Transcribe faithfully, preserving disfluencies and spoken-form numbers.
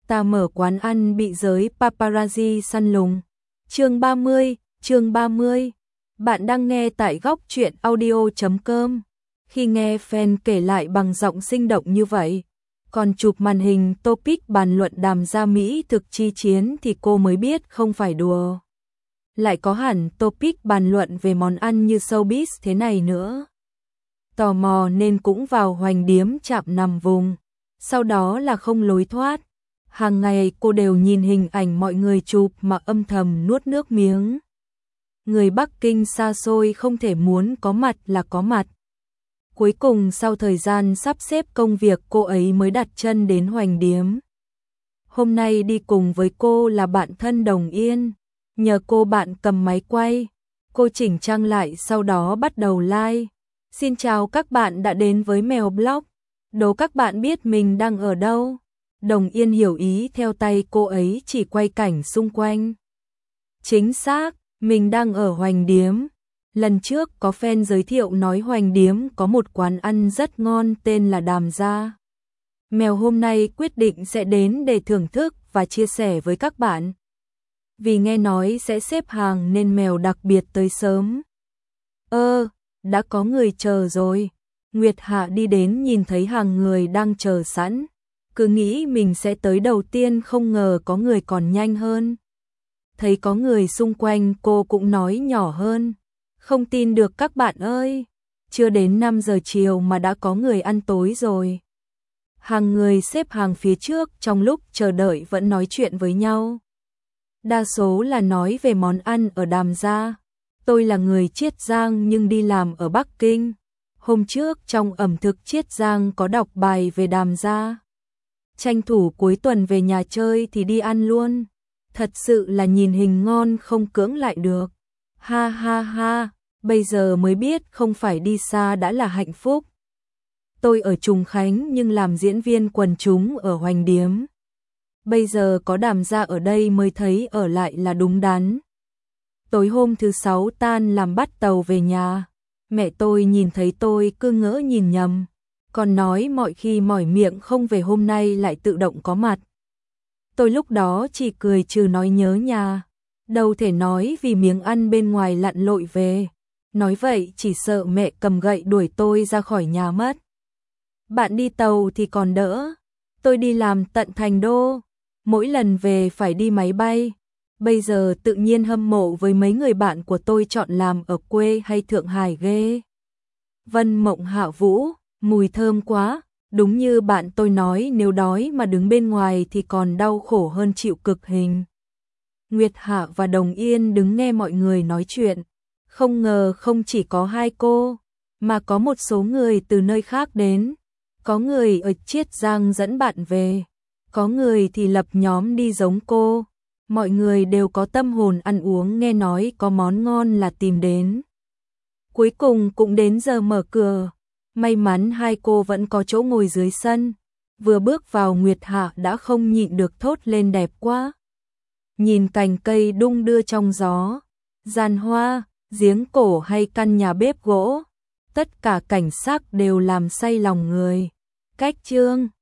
ta mở quán ăn bị giới paparazzi săn lùng. Chương ba mươi, chương ba mươi. Bạn đang nghe tại góc truyện audio chấm com. Khi nghe fan kể lại bằng giọng sinh động như vậy, còn chụp màn hình topic bàn luận Đàm Gia Mỹ thực chi chiến thì cô mới biết không phải đùa. Lại có hẳn topic bàn luận về món ăn như showbiz thế này nữa. Tò mò nên cũng vào Hoành Điếm chạm nằm vùng. Sau đó là không lối thoát. Hàng ngày cô đều nhìn hình ảnh mọi người chụp mà âm thầm nuốt nước miếng. Người Bắc Kinh xa xôi không thể muốn có mặt là có mặt. Cuối cùng sau thời gian sắp xếp công việc cô ấy mới đặt chân đến Hoành Điếm. Hôm nay đi cùng với cô là bạn thân Đồng Yên. Nhờ cô bạn cầm máy quay, cô chỉnh trang lại sau đó bắt đầu live. Xin chào các bạn đã đến với Mèo Blog. Đố các bạn biết mình đang ở đâu? Đồng Yên hiểu ý theo tay cô ấy chỉ quay cảnh xung quanh. Chính xác, mình đang ở Hoành Điếm. Lần trước có fan giới thiệu nói Hoành Điếm có một quán ăn rất ngon tên là Đàm Gia. Mèo hôm nay quyết định sẽ đến để thưởng thức và chia sẻ với các bạn. Vì nghe nói sẽ xếp hàng nên mèo đặc biệt tới sớm. Ơ, đã có người chờ rồi. Nguyệt Hạ đi đến nhìn thấy hàng người đang chờ sẵn. Cứ nghĩ mình sẽ tới đầu tiên không ngờ có người còn nhanh hơn. Thấy có người xung quanh cô cũng nói nhỏ hơn. Không tin được các bạn ơi. Chưa đến năm giờ chiều mà đã có người ăn tối rồi. Hàng người xếp hàng phía trước trong lúc chờ đợi vẫn nói chuyện với nhau. Đa số là nói về món ăn ở Đàm Gia. Tôi là người Chiết Giang nhưng đi làm ở Bắc Kinh. Hôm trước trong ẩm thực Chiết Giang có đọc bài về Đàm Gia. Tranh thủ cuối tuần về nhà chơi thì đi ăn luôn. Thật sự là nhìn hình ngon không cưỡng lại được. Ha ha ha, bây giờ mới biết không phải đi xa đã là hạnh phúc. Tôi ở Trùng Khánh nhưng làm diễn viên quần chúng ở Hoành Điếm. Bây giờ có Đàm Gia ở đây mới thấy ở lại là đúng đắn. Tối hôm thứ sáu tan làm bắt tàu về nhà. Mẹ tôi nhìn thấy tôi cứ ngỡ nhìn nhầm. Còn nói mọi khi mỏi miệng không về hôm nay lại tự động có mặt. Tôi lúc đó chỉ cười trừ nói nhớ nhà. Đâu thể nói vì miếng ăn bên ngoài lặn lội về. Nói vậy chỉ sợ mẹ cầm gậy đuổi tôi ra khỏi nhà mất. Bạn đi tàu thì còn đỡ. Tôi đi làm tận Thành Đô. Mỗi lần về phải đi máy bay. Bây giờ tự nhiên hâm mộ với mấy người bạn của tôi chọn làm ở quê hay Thượng Hải ghê. Vân Mộng Hạ Vũ, mùi thơm quá. Đúng như bạn tôi nói nếu đói mà đứng bên ngoài thì còn đau khổ hơn chịu cực hình. Nguyệt Hạ và Đồng Yên đứng nghe mọi người nói chuyện. Không ngờ không chỉ có hai cô, mà có một số người từ nơi khác đến. Có người ở Chiết Giang dẫn bạn về. Có người thì lập nhóm đi giống cô. Mọi người đều có tâm hồn ăn uống nghe nói có món ngon là tìm đến. Cuối cùng cũng đến giờ mở cửa. May mắn hai cô vẫn có chỗ ngồi dưới sân. Vừa bước vào Nguyệt Hạ đã không nhịn được thốt lên đẹp quá. Nhìn cành cây đung đưa trong gió. Giàn hoa, giếng cổ hay căn nhà bếp gỗ. Tất cả cảnh sắc đều làm say lòng người. Cách chương